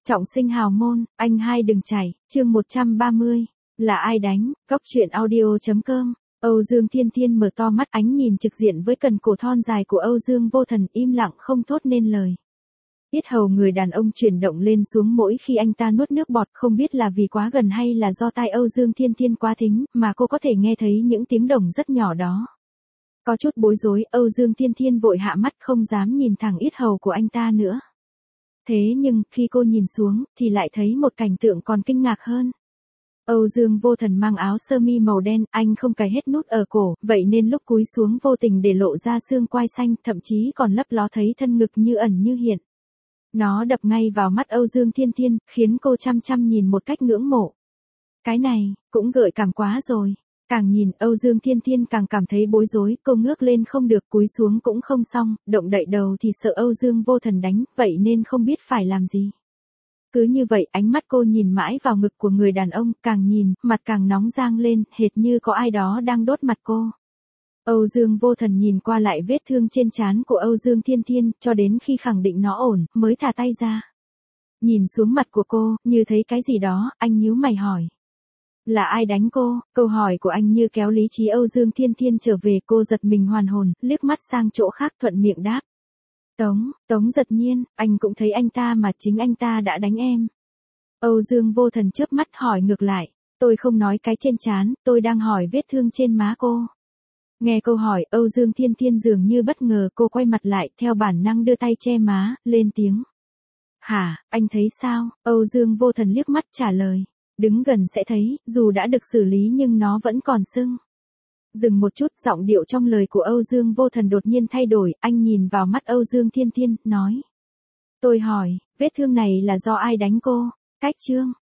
Trọng sinh hào môn, anh hai đừng chảy, chương 130. Là ai đánh, góc truyện audio.com. Âu Dương Thiên Thiên mở to mắt, ánh nhìn trực diện với cần cổ thon dài của Âu Dương Vô Thần, im lặng không thốt nên lời. Yết hầu người đàn ông chuyển động lên xuống mỗi khi anh ta nuốt nước bọt, không biết là vì quá gần hay là do tai Âu Dương Thiên Thiên quá thính, mà cô có thể nghe thấy những tiếng đồng rất nhỏ đó. Có chút bối rối, Âu Dương Thiên Thiên vội hạ mắt, không dám nhìn thẳng yết hầu của anh ta nữa. Thế nhưng, khi cô nhìn xuống, thì lại thấy một cảnh tượng còn kinh ngạc hơn. Âu Dương Vô Thần mang áo sơ mi màu đen, anh không cài hết nút ở cổ, vậy nên lúc cúi xuống vô tình để lộ ra xương quai xanh, thậm chí còn lấp ló thấy thân ngực như ẩn như hiện. Nó đập ngay vào mắt Âu Dương Thiên Thiên, khiến cô chăm chăm nhìn một cách ngưỡng mộ. Cái này, cũng gợi cảm quá rồi. Càng nhìn, Âu Dương Thiên Thiên càng cảm thấy bối rối, cô ngước lên không được, cúi xuống cũng không xong, động đậy đầu thì sợ Âu Dương Vô Thần đánh, vậy nên không biết phải làm gì. Cứ như vậy, ánh mắt cô nhìn mãi vào ngực của người đàn ông, càng nhìn, mặt càng nóng rang lên, hệt như có ai đó đang đốt mặt cô. Âu Dương Vô Thần nhìn qua lại vết thương trên trán của Âu Dương Thiên Thiên, cho đến khi khẳng định nó ổn, mới thả tay ra. Nhìn xuống mặt của cô, như thấy cái gì đó, anh nhíu mày hỏi. Là ai đánh cô? Câu hỏi của anh như kéo lý trí Âu Dương Thiên Thiên trở về, cô giật mình hoàn hồn, liếc mắt sang chỗ khác thuận miệng đáp. Tống Giật Nhiên, anh cũng thấy anh ta mà, chính anh ta đã đánh em. Âu Dương Vô Thần chớp mắt hỏi ngược lại, tôi không nói cái trên trán, tôi đang hỏi vết thương trên má cô. Nghe câu hỏi, Âu Dương Thiên Thiên dường như bất ngờ, cô quay mặt lại, theo bản năng đưa tay che má, lên tiếng. Hả, anh thấy sao? Âu Dương Vô Thần liếc mắt trả lời. Đứng gần sẽ thấy, dù đã được xử lý nhưng nó vẫn còn sưng. Dừng một chút, giọng điệu trong lời của Âu Dương Vô Thần đột nhiên thay đổi, anh nhìn vào mắt Âu Dương Thiên Thiên, nói. Tôi hỏi, vết thương này là do ai đánh cô? Cách chương.